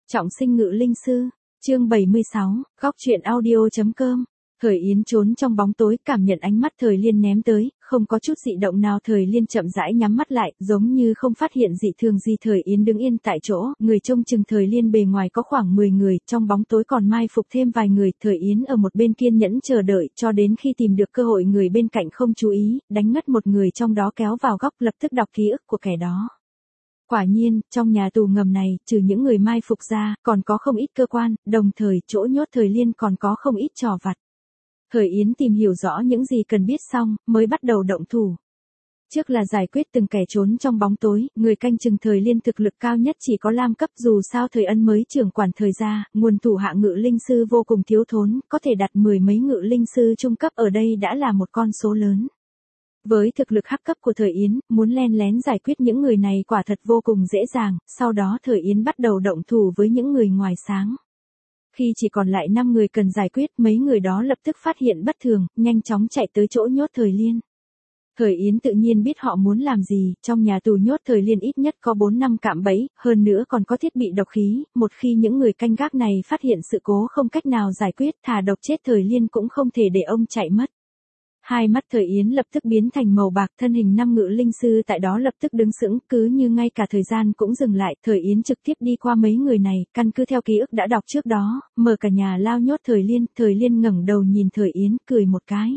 Trọng sinh ngự linh sư, chương 76, góc truyện audio.com. Thời Yến trốn trong bóng tối, cảm nhận ánh mắt Thời Liên ném tới, không có chút dị động nào. Thời Liên chậm rãi nhắm mắt lại, giống như không phát hiện dị thường gì. Thời Yến đứng yên tại chỗ, người trông chừng Thời Liên bề ngoài có khoảng 10 người, trong bóng tối còn mai phục thêm vài người. Thời Yến ở một bên kiên nhẫn chờ đợi, cho đến khi tìm được cơ hội người bên cạnh không chú ý, đánh ngất một người trong đó kéo vào góc, lập tức đọc ký ức của kẻ đó. Quả nhiên, trong nhà tù ngầm này, trừ những người mai phục ra, còn có không ít cơ quan, đồng thời chỗ nhốt Thời Liên còn có không ít trò vặt. Thời Yến tìm hiểu rõ những gì cần biết xong, mới bắt đầu động thủ. Trước là giải quyết từng kẻ trốn trong bóng tối, người canh chừng Thời Liên thực lực cao nhất chỉ có Lam cấp, dù sao Thời Ân mới trưởng quản Thời gia, nguồn thủ hạ ngự linh sư vô cùng thiếu thốn, có thể đặt 10 mấy ngự linh sư trung cấp ở đây đã là một con số lớn. Với thực lực hắc cấp của Thời Yến, muốn len lén giải quyết những người này quả thật vô cùng dễ dàng, sau đó Thời Yến bắt đầu động thủ với những người ngoài sáng. Khi chỉ còn lại 5 người cần giải quyết, mấy người đó lập tức phát hiện bất thường, nhanh chóng chạy tới chỗ nhốt Thời Liên. Thời Yến tự nhiên biết họ muốn làm gì, trong nhà tù nhốt Thời Liên ít nhất có 4-5 cạm bẫy, hơn nữa còn có thiết bị độc khí, một khi những người canh gác này phát hiện sự cố không cách nào giải quyết, thà độc chết Thời Liên cũng không thể để ông chạy mất. Hai mắt Thời Yến lập tức biến thành màu bạc, thân hình 5 ngự linh sư tại đó lập tức đứng sững, cứ như ngay cả thời gian cũng dừng lại. Thời Yến trực tiếp đi qua mấy người này, căn cứ theo ký ức đã đọc trước đó, mở cả nhà lao nhốt Thời Liên. Thời Liên ngẩng đầu nhìn Thời Yến, cười một cái.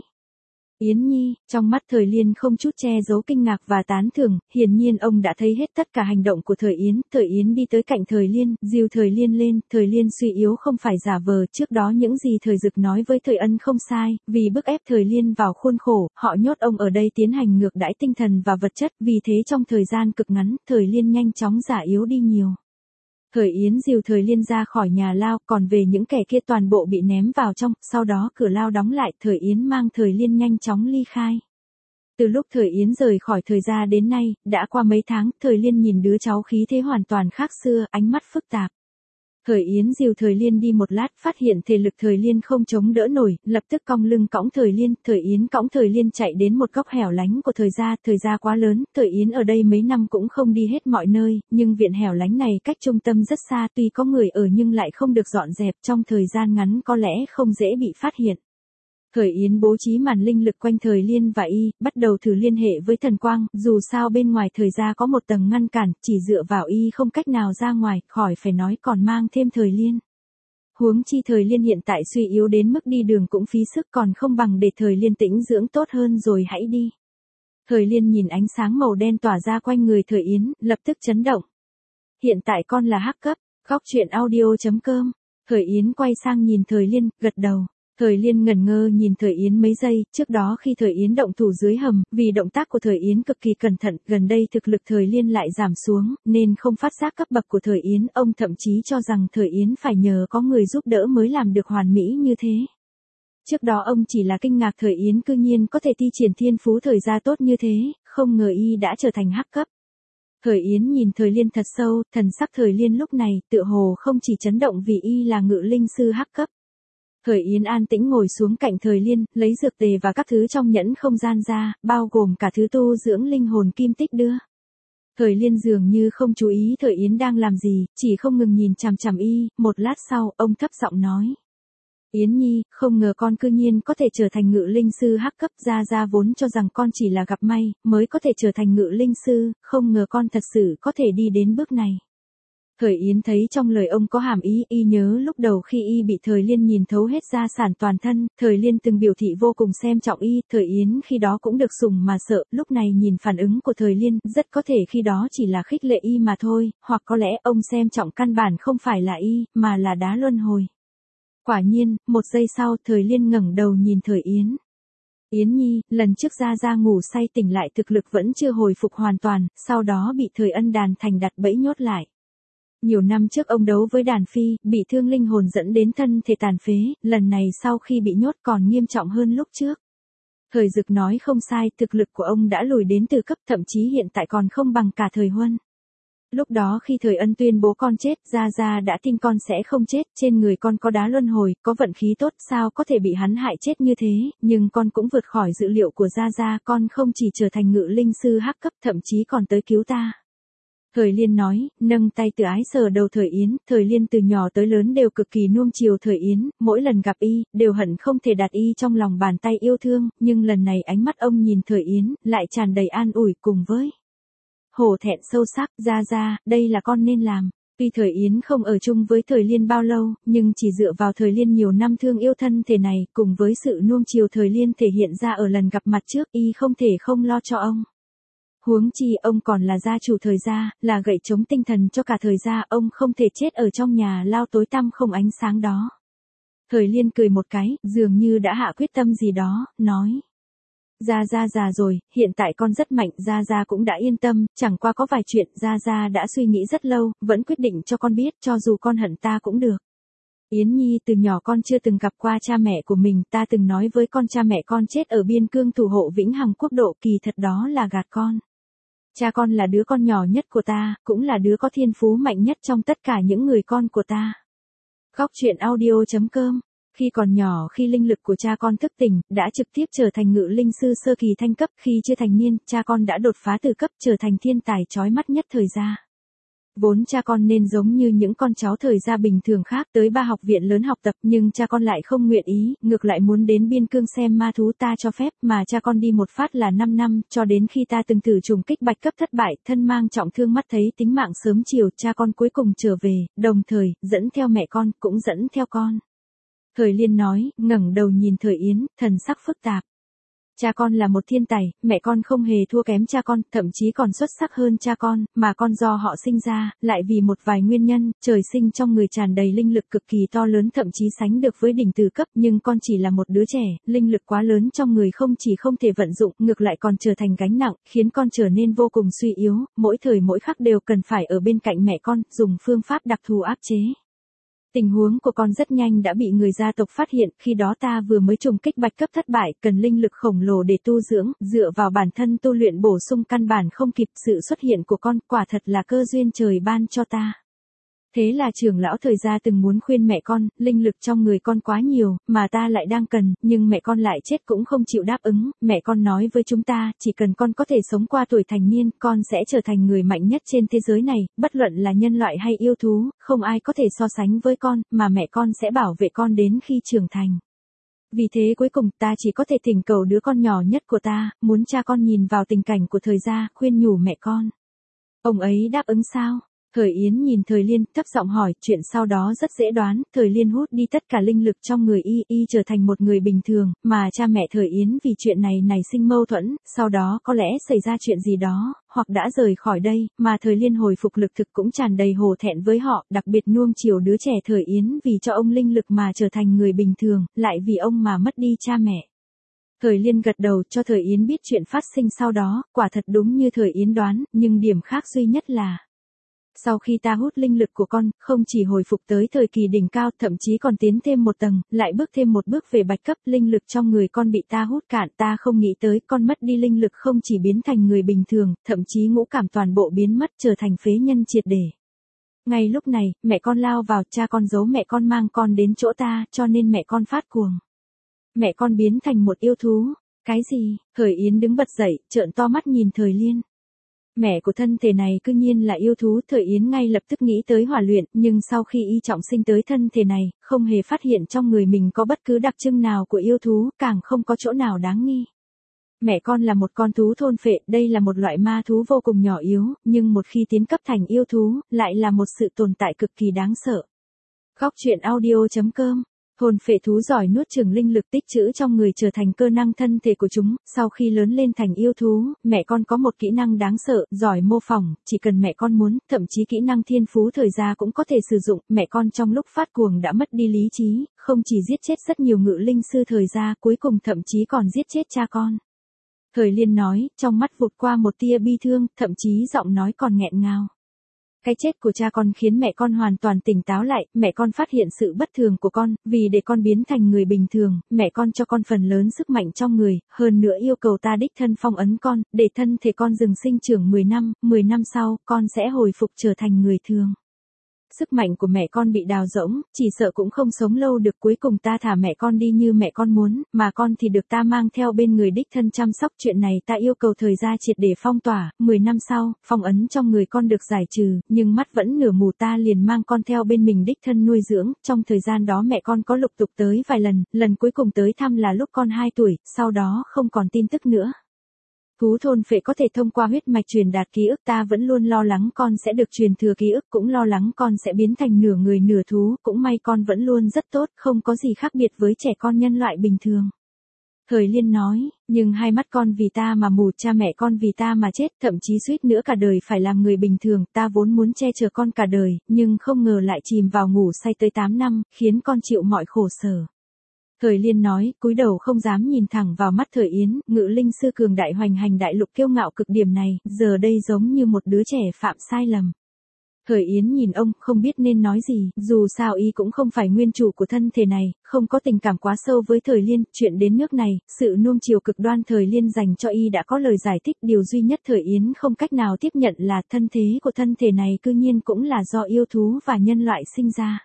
Yến Nhi, trong mắt Thời Liên không chút che giấu kinh ngạc và tán thưởng, hiển nhiên ông đã thấy hết tất cả hành động của Thời Yến. Thời Yến đi tới cạnh Thời Liên, dìu Thời Liên lên, Thời Liên suy yếu không phải giả vờ, trước đó những gì Thời Dực nói với Thời Ân không sai, vì bức ép Thời Liên vào khuôn khổ, họ nhốt ông ở đây tiến hành ngược đãi tinh thần và vật chất, vì thế trong thời gian cực ngắn, Thời Liên nhanh chóng già yếu đi nhiều. Thời Yến dìu Thời Liên ra khỏi nhà lao, còn về những kẻ kia toàn bộ bị ném vào trong, sau đó cửa lao đóng lại, Thời Yến mang Thời Liên nhanh chóng ly khai. Từ lúc Thời Yến rời khỏi Thời gia đến nay, đã qua mấy tháng, Thời Liên nhìn đứa cháu khí thế hoàn toàn khác xưa, ánh mắt phức tạp. Thời Yến dìu Thời Liên đi một lát, phát hiện thể lực Thời Liên không chống đỡ nổi, lập tức cong lưng cõng Thời Liên. Thời Yến cõng Thời Liên chạy đến một góc hẻo lánh của Thời gia quá lớn, Thời Yến ở đây mấy năm cũng không đi hết mọi nơi, nhưng viện hẻo lánh này cách trung tâm rất xa, tuy có người ở nhưng lại không được dọn dẹp, trong thời gian ngắn có lẽ không dễ bị phát hiện. Thời Yến bố trí màn linh lực quanh Thời Liên và y, bắt đầu thử liên hệ với thần quang, dù sao bên ngoài Thời gia có một tầng ngăn cản, chỉ dựa vào y không cách nào ra ngoài, khỏi phải nói còn mang thêm Thời Liên. Huống chi Thời Liên hiện tại suy yếu đến mức đi đường cũng phí sức, còn không bằng để Thời Liên tĩnh dưỡng tốt hơn rồi hãy đi. Thời Liên nhìn ánh sáng màu đen tỏa ra quanh người Thời Yến, lập tức chấn động. Hiện tại con là hắc cấp, góc truyện audio.com. Thời Yến quay sang nhìn Thời Liên, gật đầu. Thời Liên ngẩn ngơ nhìn Thời Yến mấy giây, trước đó khi Thời Yến động thủ dưới hầm, vì động tác của Thời Yến cực kỳ cẩn thận, gần đây thực lực Thời Liên lại giảm xuống, nên không phát giác cấp bậc của Thời Yến, ông thậm chí cho rằng Thời Yến phải nhờ có người giúp đỡ mới làm được hoàn mỹ như thế. Trước đó ông chỉ là kinh ngạc Thời Yến cư nhiên có thể thi triển thiên phú Thời gia tốt như thế, không ngờ y đã trở thành hắc cấp. Thời Yến nhìn Thời Liên thật sâu, thần sắc Thời Liên lúc này tựa hồ không chỉ chấn động vì y là ngự linh sư hắc cấp. Thời Yến an tĩnh ngồi xuống cạnh Thời Liên, lấy dược tề và các thứ trong nhẫn không gian ra, bao gồm cả thứ tu dưỡng linh hồn kim tích đưa. Thời Liên dường như không chú ý Thời Yến đang làm gì, chỉ không ngừng nhìn chằm chằm y, một lát sau, ông thấp giọng nói. Yến Nhi, không ngờ con cư nhiên có thể trở thành ngự linh sư hắc cấp, gia vốn cho rằng con chỉ là gặp may, mới có thể trở thành ngự linh sư, không ngờ con thật sự có thể đi đến bước này. Thời Yến thấy trong lời ông có hàm ý, y nhớ lúc đầu khi y bị Thời Liên nhìn thấu hết gia sản toàn thân, Thời Liên từng biểu thị vô cùng xem trọng y, Thời Yến khi đó cũng được sủng mà sợ, lúc này nhìn phản ứng của Thời Liên, rất có thể khi đó chỉ là khích lệ y mà thôi, hoặc có lẽ ông xem trọng căn bản không phải là y, mà là đá luân hồi. Quả nhiên, một giây sau, Thời Liên ngẩng đầu nhìn Thời Yến. Yến Nhi, lần trước gia ngủ say tỉnh lại thực lực vẫn chưa hồi phục hoàn toàn, sau đó bị Thời Ân đàn thành đặt bẫy nhốt lại. Nhiều năm trước ông đấu với đàn phi, bị thương linh hồn dẫn đến thân thể tàn phế, lần này sau khi bị nhốt còn nghiêm trọng hơn lúc trước. Thời Dực nói không sai, thực lực của ông đã lùi đến từ cấp, thậm chí hiện tại còn không bằng cả Thời Huân. Lúc đó khi Thời Ân tuyên bố con chết, Gia đã tin con sẽ không chết, trên người con có đá luân hồi, có vận khí tốt, sao có thể bị hắn hại chết như thế, nhưng con cũng vượt khỏi dự liệu của Gia, con không chỉ trở thành ngự linh sư hắc cấp, thậm chí còn tới cứu ta. Thời Liên nói, nâng tay từ ái sờ đầu Thời Yến, Thời Liên từ nhỏ tới lớn đều cực kỳ nuông chiều Thời Yến, mỗi lần gặp y, đều hận không thể đặt y trong lòng bàn tay yêu thương, nhưng lần này ánh mắt ông nhìn Thời Yến, lại tràn đầy an ủi cùng với hổ thẹn sâu sắc, ra, đây là con nên làm. Tuy Thời Yến không ở chung với Thời Liên bao lâu, nhưng chỉ dựa vào Thời Liên nhiều năm thương yêu thân thể này, cùng với sự nuông chiều Thời Liên thể hiện ra ở lần gặp mặt trước, y không thể không lo cho ông. Huống chi ông còn là gia chủ Thời gia, là gậy chống tinh thần cho cả Thời gia, ông không thể chết ở trong nhà lao tối tăm không ánh sáng đó. Thời Liên cười một cái, dường như đã hạ quyết tâm gì đó, nói. Gia già rồi, hiện tại con rất mạnh, Gia cũng đã yên tâm, chẳng qua có vài chuyện Gia đã suy nghĩ rất lâu, vẫn quyết định cho con biết, cho dù con hận ta cũng được. Yến Nhi, từ nhỏ con chưa từng gặp qua cha mẹ của mình, ta từng nói với con cha mẹ con chết ở biên cương thủ hộ vĩnh hằng quốc độ, kỳ thật đó là gạt con. Cha con là đứa con nhỏ nhất của ta, cũng là đứa có thiên phú mạnh nhất trong tất cả những người con của ta. Góc truyện audio.com. Khi còn nhỏ, khi linh lực của cha con thức tỉnh, đã trực tiếp trở thành ngự linh sư sơ kỳ thanh cấp, khi chưa thành niên, cha con đã đột phá từ cấp trở thành thiên tài chói mắt nhất Thời gia. Vốn cha con nên giống như những con cháu Thời gia bình thường khác tới 3 học viện lớn học tập, nhưng cha con lại không nguyện ý, ngược lại muốn đến biên cương xem ma thú, ta cho phép, mà cha con đi một phát là 5 năm, cho đến khi ta từng thử trùng kích bạch cấp thất bại, thân mang trọng thương mắt thấy tính mạng sớm chiều, cha con cuối cùng trở về, đồng thời, dẫn theo mẹ con, cũng dẫn theo con. Thời Liên nói, ngẩng đầu nhìn Thời Yến, thần sắc phức tạp. Cha con là một thiên tài, mẹ con không hề thua kém cha con, thậm chí còn xuất sắc hơn cha con, mà con do họ sinh ra, lại vì một vài nguyên nhân, trời sinh trong người tràn đầy linh lực cực kỳ to lớn, thậm chí sánh được với đỉnh từ cấp, nhưng con chỉ là một đứa trẻ, linh lực quá lớn trong người không chỉ không thể vận dụng, ngược lại còn trở thành gánh nặng, khiến con trở nên vô cùng suy yếu, mỗi thời mỗi khắc đều cần phải ở bên cạnh mẹ con, dùng phương pháp đặc thù áp chế. Tình huống của con rất nhanh đã bị người gia tộc phát hiện, khi đó ta vừa mới trùng kích bạch cấp thất bại, cần linh lực khổng lồ để tu dưỡng, dựa vào bản thân tu luyện bổ sung căn bản không kịp, sự xuất hiện của con quả thật là cơ duyên trời ban cho ta. Thế là trưởng lão Thời gia từng muốn khuyên mẹ con, linh lực trong người con quá nhiều, mà ta lại đang cần, nhưng mẹ con lại chết cũng không chịu đáp ứng, mẹ con nói với chúng ta, chỉ cần con có thể sống qua tuổi thành niên, con sẽ trở thành người mạnh nhất trên thế giới này, bất luận là nhân loại hay yêu thú, không ai có thể so sánh với con, mà mẹ con sẽ bảo vệ con đến khi trưởng thành. Vì thế cuối cùng ta chỉ có thể thỉnh cầu đứa con nhỏ nhất của ta, muốn cha con nhìn vào tình cảnh của Thời gia, khuyên nhủ mẹ con. Ông ấy đáp ứng sao? Thời Yến nhìn Thời Liên, thấp giọng hỏi, chuyện sau đó rất dễ đoán, Thời Liên hút đi tất cả linh lực trong người y trở thành một người bình thường, mà cha mẹ Thời Yến vì chuyện này nảy sinh mâu thuẫn, sau đó có lẽ xảy ra chuyện gì đó, hoặc đã rời khỏi đây, mà Thời Liên hồi phục lực thực cũng tràn đầy hổ thẹn với họ, đặc biệt nuông chiều đứa trẻ Thời Yến vì cho ông linh lực mà trở thành người bình thường, lại vì ông mà mất đi cha mẹ. Thời Liên gật đầu cho Thời Yến biết chuyện phát sinh sau đó, quả thật đúng như Thời Yến đoán, nhưng điểm khác duy nhất là sau khi ta hút linh lực của con, không chỉ hồi phục tới thời kỳ đỉnh cao, thậm chí còn tiến thêm một tầng, lại bước thêm một bước về bạch cấp, linh lực trong người con bị ta hút cạn, ta không nghĩ tới con mất đi linh lực không chỉ biến thành người bình thường, thậm chí ngũ cảm toàn bộ biến mất trở thành phế nhân triệt để. Ngay lúc này, mẹ con lao vào, cha con giấu mẹ con mang con đến chỗ ta, cho nên mẹ con phát cuồng. Mẹ con biến thành một yêu thú. Cái gì? Thời Yến đứng bật dậy, trợn to mắt nhìn Thời Liên. Mẹ của thân thể này cư nhiên là yêu thú, Thời Yến ngay lập tức nghĩ tới hỏa luyện, nhưng sau khi y trọng sinh tới thân thể này, không hề phát hiện trong người mình có bất cứ đặc trưng nào của yêu thú, càng không có chỗ nào đáng nghi. Mẹ con là một con thú thôn phệ, đây là một loại ma thú vô cùng nhỏ yếu, nhưng một khi tiến cấp thành yêu thú, lại là một sự tồn tại cực kỳ đáng sợ. Góc truyện audio.com. Thôn phệ thú giỏi nuốt chửng linh lực tích trữ trong người trở thành cơ năng thân thể của chúng, sau khi lớn lên thành yêu thú, mẹ con có một kỹ năng đáng sợ, giỏi mô phỏng, chỉ cần mẹ con muốn, thậm chí kỹ năng thiên phú Thời gia cũng có thể sử dụng, mẹ con trong lúc phát cuồng đã mất đi lý trí, không chỉ giết chết rất nhiều ngự linh sư Thời gia, cuối cùng thậm chí còn giết chết cha con. Thời Liên nói, trong mắt vụt qua một tia bi thương, thậm chí giọng nói còn nghẹn ngào. Cái chết của cha con khiến mẹ con hoàn toàn tỉnh táo lại, mẹ con phát hiện sự bất thường của con, vì để con biến thành người bình thường, mẹ con cho con phần lớn sức mạnh trong người, hơn nữa yêu cầu ta đích thân phong ấn con, để thân thể con dừng sinh trưởng 10 năm sau, con sẽ hồi phục trở thành người thường. sức mạnh của mẹ con bị đào rỗng, chỉ sợ cũng không sống lâu được, cuối cùng ta thả mẹ con đi như mẹ con muốn, mà con thì được ta mang theo bên người đích thân chăm sóc, chuyện này ta yêu cầu thời gian triệt để phong tỏa, 10 năm sau, phong ấn trong người con được giải trừ, nhưng mắt vẫn nửa mù, ta liền mang con theo bên mình đích thân nuôi dưỡng, trong thời gian đó mẹ con có lục tục tới vài lần, lần cuối cùng tới thăm là lúc con 2 tuổi, sau đó không còn tin tức nữa. Thú thôn phệ có thể thông qua huyết mạch truyền đạt ký ức, ta vẫn luôn lo lắng con sẽ được truyền thừa ký ức, cũng lo lắng con sẽ biến thành nửa người nửa thú, cũng may con vẫn luôn rất tốt, không có gì khác biệt với trẻ con nhân loại bình thường. Thời Liên nói, nhưng hai mắt con vì ta mà mù, cha mẹ con vì ta mà chết, thậm chí suýt nữa cả đời phải làm người bình thường, ta vốn muốn che chở con cả đời, nhưng không ngờ lại chìm vào ngủ say tới 8 năm, khiến con chịu mọi khổ sở. Thời Liên nói, cúi đầu không dám nhìn thẳng vào mắt Thời Yến, ngự linh sư cường đại hoành hành đại lục kiêu ngạo cực điểm này, giờ đây giống như một đứa trẻ phạm sai lầm. Thời Yến nhìn ông, không biết nên nói gì, dù sao y cũng không phải nguyên chủ của thân thể này, không có tình cảm quá sâu với Thời Liên, chuyện đến nước này, sự nuông chiều cực đoan Thời Liên dành cho y đã có lời giải thích, điều duy nhất Thời Yến không cách nào tiếp nhận là thân thế của thân thể này cư nhiên cũng là do yêu thú và nhân loại sinh ra.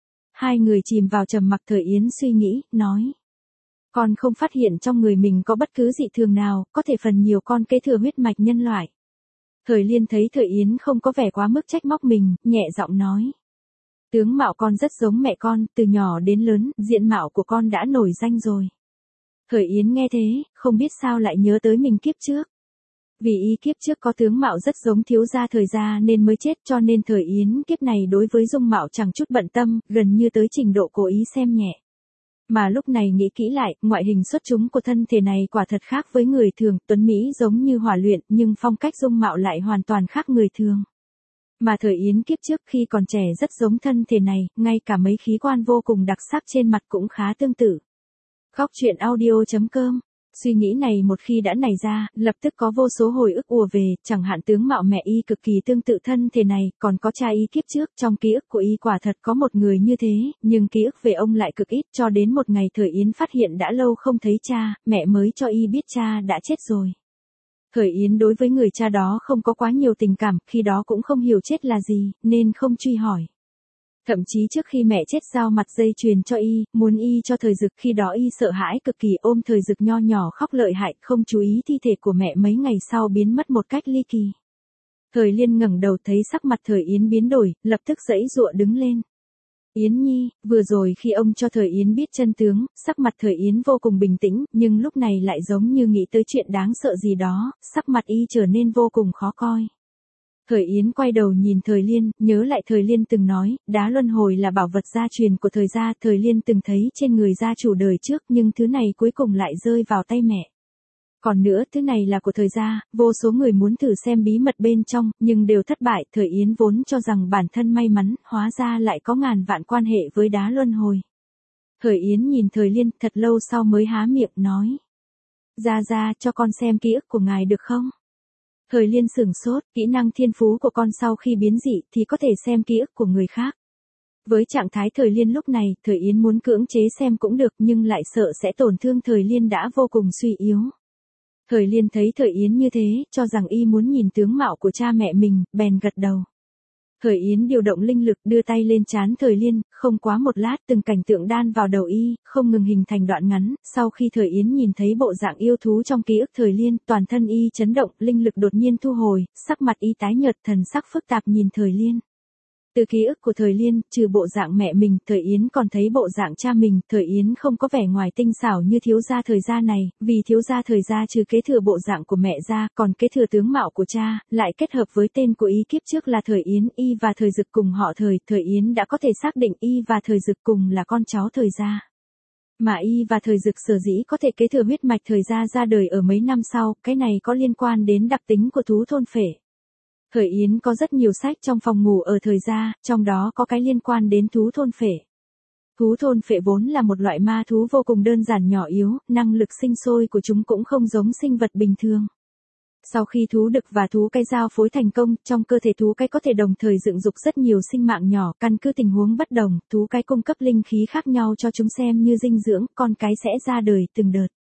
Hai người chìm vào trầm mặc, Thời Yến suy nghĩ, nói. Con không phát hiện trong người mình có bất cứ dị thường nào, có thể phần nhiều con kế thừa huyết mạch nhân loại. Thời Liên thấy Thời Yến không có vẻ quá mức trách móc mình, nhẹ giọng nói. Tướng mạo con rất giống mẹ con, từ nhỏ đến lớn, diện mạo của con đã nổi danh rồi. Thời Yến nghe thế, không biết sao lại nhớ tới mình kiếp trước. Vì y kiếp trước có tướng mạo rất giống thiếu gia Thời gia nên mới chết, cho nên Thời Yến kiếp này đối với dung mạo chẳng chút bận tâm, gần như tới trình độ cố ý xem nhẹ. Mà lúc này nghĩ kỹ lại, ngoại hình xuất chúng của thân thể này quả thật khác với người thường, tuấn Mỹ giống như hỏa luyện, nhưng phong cách dung mạo lại hoàn toàn khác người thường. Mà Thời Yến kiếp trước khi còn trẻ rất giống thân thể này, ngay cả mấy khí quan vô cùng đặc sắc trên mặt cũng khá tương tự. Góc truyện audio.com. Suy nghĩ này một khi đã nảy ra, lập tức có vô số hồi ức ùa về, chẳng hạn tướng mạo mẹ y cực kỳ tương tự thân thể này, còn có cha y kiếp trước, trong ký ức của y quả thật có một người như thế, nhưng ký ức về ông lại cực ít, cho đến một ngày Thời Yến phát hiện đã lâu không thấy cha, mẹ mới cho y biết cha đã chết rồi. Thời Yến đối với người cha đó không có quá nhiều tình cảm, khi đó cũng không hiểu chết là gì, nên không truy hỏi. Thậm chí trước khi mẹ chết giao mặt dây chuyền cho y, muốn y cho Thời Dực, khi đó y sợ hãi cực kỳ ôm Thời Dực nho nhỏ khóc lợi hại, không chú ý thi thể của mẹ mấy ngày sau biến mất một cách ly kỳ. Thời Liên ngẩng đầu thấy sắc mặt Thời Yến biến đổi, lập tức giãy giụa đứng lên. Yến Nhi, vừa rồi khi ông cho Thời Yến biết chân tướng, sắc mặt Thời Yến vô cùng bình tĩnh, nhưng lúc này lại giống như nghĩ tới chuyện đáng sợ gì đó, sắc mặt y trở nên vô cùng khó coi. Thời Yến quay đầu nhìn Thời Liên, nhớ lại Thời Liên từng nói, đá luân hồi là bảo vật gia truyền của Thời gia, Thời Liên từng thấy trên người gia chủ đời trước, nhưng thứ này cuối cùng lại rơi vào tay mẹ. Còn nữa, thứ này là của Thời gia, vô số người muốn thử xem bí mật bên trong, nhưng đều thất bại, Thời Yến vốn cho rằng bản thân may mắn, hóa ra lại có ngàn vạn quan hệ với đá luân hồi. Thời Yến nhìn Thời Liên, thật lâu sau mới há miệng nói. Gia cho con xem ký ức của ngài được không? Thời Liên sửng sốt, kỹ năng thiên phú của con sau khi biến dị thì có thể xem ký ức của người khác. Với trạng thái Thời Liên lúc này, Thời Yến muốn cưỡng chế xem cũng được nhưng lại sợ sẽ tổn thương Thời Liên đã vô cùng suy yếu. Thời Liên thấy Thời Yến như thế, cho rằng y muốn nhìn tướng mạo của cha mẹ mình, bèn gật đầu. Thời Yến điều động linh lực đưa tay lên trán Thời Liên, không quá một lát từng cảnh tượng đan vào đầu y, không ngừng hình thành đoạn ngắn, sau khi Thời Yến nhìn thấy bộ dạng yêu thú trong ký ức Thời Liên, toàn thân y chấn động, linh lực đột nhiên thu hồi, sắc mặt y tái nhợt, thần sắc phức tạp nhìn Thời Liên. Từ ký ức của Thời Liên, trừ bộ dạng mẹ mình, Thời Yến còn thấy bộ dạng cha mình, Thời Yến không có vẻ ngoài tinh xảo như thiếu gia Thời gia này, vì thiếu gia Thời gia trừ kế thừa bộ dạng của mẹ ra, còn kế thừa tướng mạo của cha, lại kết hợp với tên của y kiếp trước là Thời Yến, y và Thời Dực cùng họ Thời Yến đã có thể xác định y và Thời Dực cùng là con cháu Thời gia. Mà y và Thời Dực sở dĩ có thể kế thừa huyết mạch Thời gia ra đời ở mấy năm sau, cái này có liên quan đến đặc tính của thú thôn phệ. Thời Yến có rất nhiều sách trong phòng ngủ ở Thời gia, trong đó có cái liên quan đến thú thôn phệ. Thú thôn phệ vốn là một loại ma thú vô cùng đơn giản nhỏ yếu, năng lực sinh sôi của chúng cũng không giống sinh vật bình thường. Sau khi thú đực và thú cái giao phối thành công, trong cơ thể thú cái có thể đồng thời dựng dục rất nhiều sinh mạng nhỏ, căn cứ tình huống bất đồng, thú cái cung cấp linh khí khác nhau cho chúng xem như dinh dưỡng, con cái sẽ ra đời từng đợt.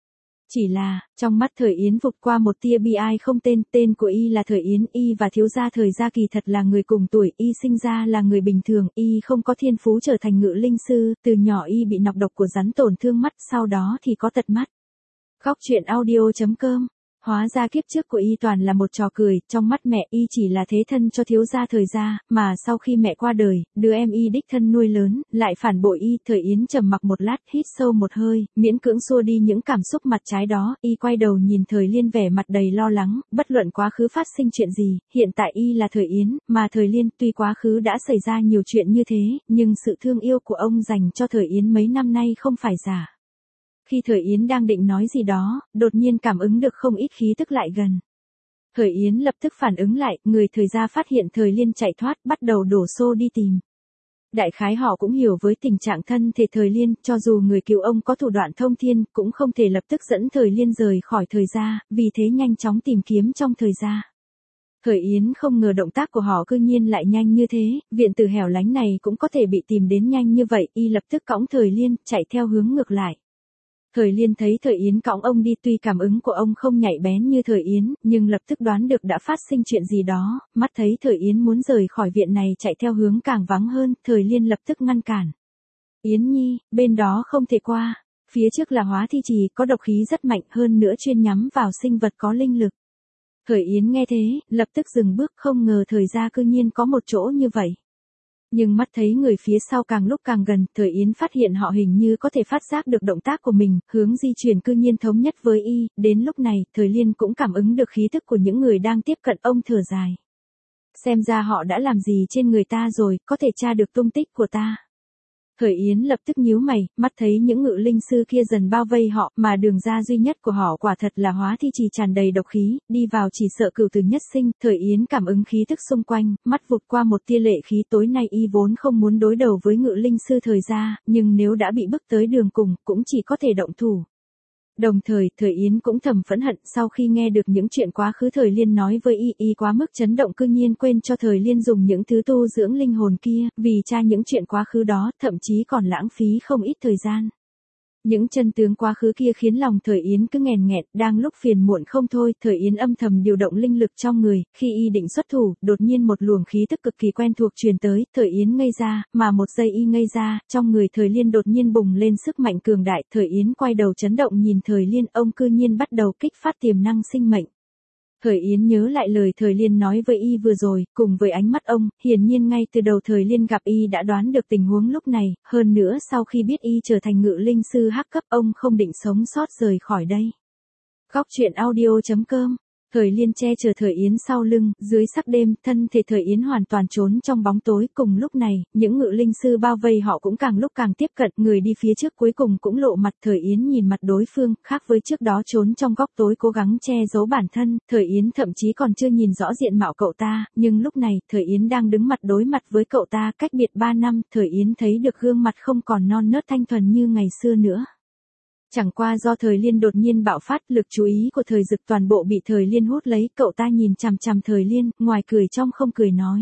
Chỉ là, trong mắt Thời Yến vụt qua một tia bi ai không tên, tên của y là Thời Yến, y và thiếu gia Thời gia kỳ thật là người cùng tuổi, y sinh ra là người bình thường, y không có thiên phú trở thành ngự linh sư, từ nhỏ y bị nọc độc của rắn tổn thương mắt, sau đó thì có tật mắt. Góc truyện audio.com. Hóa ra kiếp trước của y toàn là một trò cười, trong mắt mẹ y chỉ là thế thân cho thiếu gia Thời gia, mà sau khi mẹ qua đời, đứa em y đích thân nuôi lớn, lại phản bội y. Thời Yến trầm mặc một lát, hít sâu một hơi, miễn cưỡng xua đi những cảm xúc mặt trái đó, y quay đầu nhìn Thời Liên vẻ mặt đầy lo lắng, bất luận quá khứ phát sinh chuyện gì, hiện tại y là Thời Yến, mà Thời Liên tuy quá khứ đã xảy ra nhiều chuyện như thế, nhưng sự thương yêu của ông dành cho Thời Yến mấy năm nay không phải giả. Khi Thời Yến đang định nói gì đó, đột nhiên cảm ứng được không ít khí tức lại gần. Thời Yến lập tức phản ứng lại, người Thời gia phát hiện Thời Liên chạy thoát, bắt đầu đổ xô đi tìm. Đại khái họ cũng hiểu với tình trạng thân thể Thời Liên, cho dù người cứu ông có thủ đoạn thông thiên, cũng không thể lập tức dẫn Thời Liên rời khỏi Thời gia, vì thế nhanh chóng tìm kiếm trong Thời gia. Thời Yến không ngờ động tác của họ cư nhiên lại nhanh như thế, viện tử hẻo lánh này cũng có thể bị tìm đến nhanh như vậy, y lập tức cõng Thời Liên, chạy theo hướng ngược lại. Thời Liên thấy Thời Yến cõng ông đi, tuy cảm ứng của ông không nhạy bén như Thời Yến, nhưng lập tức đoán được đã phát sinh chuyện gì đó, mắt thấy Thời Yến muốn rời khỏi viện này chạy theo hướng càng vắng hơn, Thời Liên lập tức ngăn cản. Yến Nhi, bên đó không thể qua, phía trước là hóa thi trì, có độc khí rất mạnh, hơn nữa chuyên nhắm vào sinh vật có linh lực. Thời Yến nghe thế, lập tức dừng bước, không ngờ Thời gia cư nhiên có một chỗ như vậy. Nhưng mắt thấy người phía sau càng lúc càng gần, Thời Yến phát hiện họ hình như có thể phát giác được động tác của mình, hướng di chuyển cư nhiên thống nhất với y, đến lúc này, Thời Liên cũng cảm ứng được khí thức của những người đang tiếp cận ông, thở dài. Xem ra họ đã làm gì trên người ta rồi, có thể tra được tung tích của ta. Thời Yến lập tức nhíu mày, mắt thấy những ngự linh sư kia dần bao vây họ, mà đường ra duy nhất của họ quả thật là hóa thi trì tràn đầy độc khí, đi vào chỉ sợ cửu tử nhất sinh. Thời Yến cảm ứng khí thức xung quanh, mắt vụt qua một tia lệ khí, tối nay y vốn không muốn đối đầu với ngự linh sư Thời gia, nhưng nếu đã bị bức tới đường cùng, cũng chỉ có thể động thủ. Đồng thời, Thời Yến cũng thầm phẫn hận, sau khi nghe được những chuyện quá khứ Thời Liên nói với y quá mức chấn động cư nhiên quên cho Thời Liên dùng những thứ tu dưỡng linh hồn kia, vì tra những chuyện quá khứ đó, thậm chí còn lãng phí không ít thời gian. Những chân tướng quá khứ kia khiến lòng Thời Yến cứ nghèn nghẹn, đang lúc phiền muộn không thôi, Thời Yến âm thầm điều động linh lực trong người, khi y định xuất thủ, đột nhiên một luồng khí tức cực kỳ quen thuộc truyền tới, Thời Yến ngây ra, mà một giây y ngây ra, trong người Thời Liên đột nhiên bùng lên sức mạnh cường đại, Thời Yến quay đầu chấn động nhìn Thời Liên, ông cư nhiên bắt đầu kích phát tiềm năng sinh mệnh. Thời Yến nhớ lại lời Thời Liên nói với y vừa rồi, cùng với ánh mắt ông, hiển nhiên ngay từ đầu Thời Liên gặp y đã đoán được tình huống lúc này, hơn nữa sau khi biết y trở thành ngự linh sư hắc cấp, ông không định sống sót rời khỏi đây. Góc truyện audio.com. Thời Liên che chở Thời Yến sau lưng, dưới sắc đêm, thân thể Thời Yến hoàn toàn trốn trong bóng tối, cùng lúc này, những ngự linh sư bao vây họ cũng càng lúc càng tiếp cận, người đi phía trước cuối cùng cũng lộ mặt. Thời Yến nhìn mặt đối phương, khác với trước đó trốn trong góc tối cố gắng che giấu bản thân, Thời Yến thậm chí còn chưa nhìn rõ diện mạo cậu ta, nhưng lúc này, Thời Yến đang đứng mặt đối mặt với cậu ta, cách biệt 3 năm, Thời Yến thấy được gương mặt không còn non nớt thanh thuần như ngày xưa nữa. Chẳng qua do Thời Liên đột nhiên bạo phát, lực chú ý của Thời Dực toàn bộ bị Thời Liên hút lấy, cậu ta nhìn chằm chằm Thời Liên, ngoài cười trong không cười nói.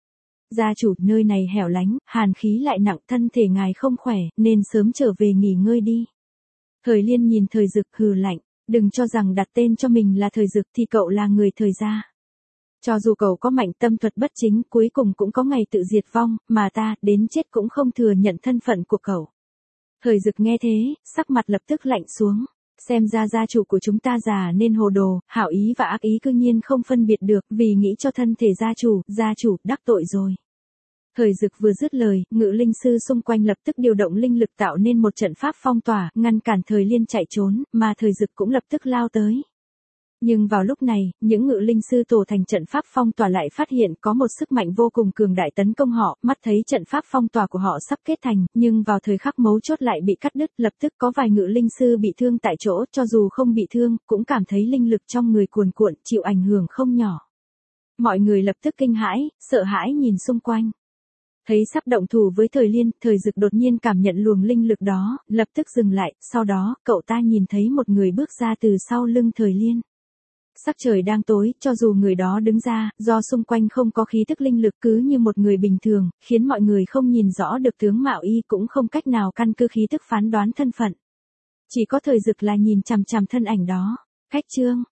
Gia chủ, nơi này hẻo lánh, hàn khí lại nặng, thân thể ngài không khỏe, nên sớm trở về nghỉ ngơi đi. Thời Liên nhìn Thời Dực hừ lạnh, đừng cho rằng đặt tên cho mình là Thời Dực thì cậu là người Thời gia. Cho dù cậu có mạnh tâm thuật bất chính, cuối cùng cũng có ngày tự diệt vong, mà ta, đến chết cũng không thừa nhận thân phận của cậu. Thời Dực nghe thế, sắc mặt lập tức lạnh xuống. Xem ra gia chủ của chúng ta già nên hồ đồ, hảo ý và ác ý cư nhiên không phân biệt được, vì nghĩ cho thân thể gia chủ, đắc tội rồi. Thời Dực vừa dứt lời, ngự linh sư xung quanh lập tức điều động linh lực tạo nên một trận pháp phong tỏa, ngăn cản Thời Liên chạy trốn, mà Thời Dực cũng lập tức lao tới. Nhưng vào lúc này, những ngự linh sư tổ thành trận pháp phong tỏa lại phát hiện có một sức mạnh vô cùng cường đại tấn công họ, mắt thấy trận pháp phong tỏa của họ sắp kết thành, nhưng vào thời khắc mấu chốt lại bị cắt đứt, lập tức có vài ngự linh sư bị thương tại chỗ, cho dù không bị thương, cũng cảm thấy linh lực trong người cuồn cuộn, chịu ảnh hưởng không nhỏ. Mọi người lập tức kinh hãi, sợ hãi nhìn xung quanh. Thấy sắp động thủ với Thời Liên, Thời Dực đột nhiên cảm nhận luồng linh lực đó, lập tức dừng lại, sau đó, cậu ta nhìn thấy một người bước ra từ sau lưng Thời Liên. Sắc trời đang tối, cho dù người đó đứng ra, do xung quanh không có khí tức linh lực cứ như một người bình thường, khiến mọi người không nhìn rõ được tướng mạo y cũng không cách nào căn cứ khí tức phán đoán thân phận. Chỉ có thời dực là nhìn chằm chằm thân ảnh đó. Khách trương,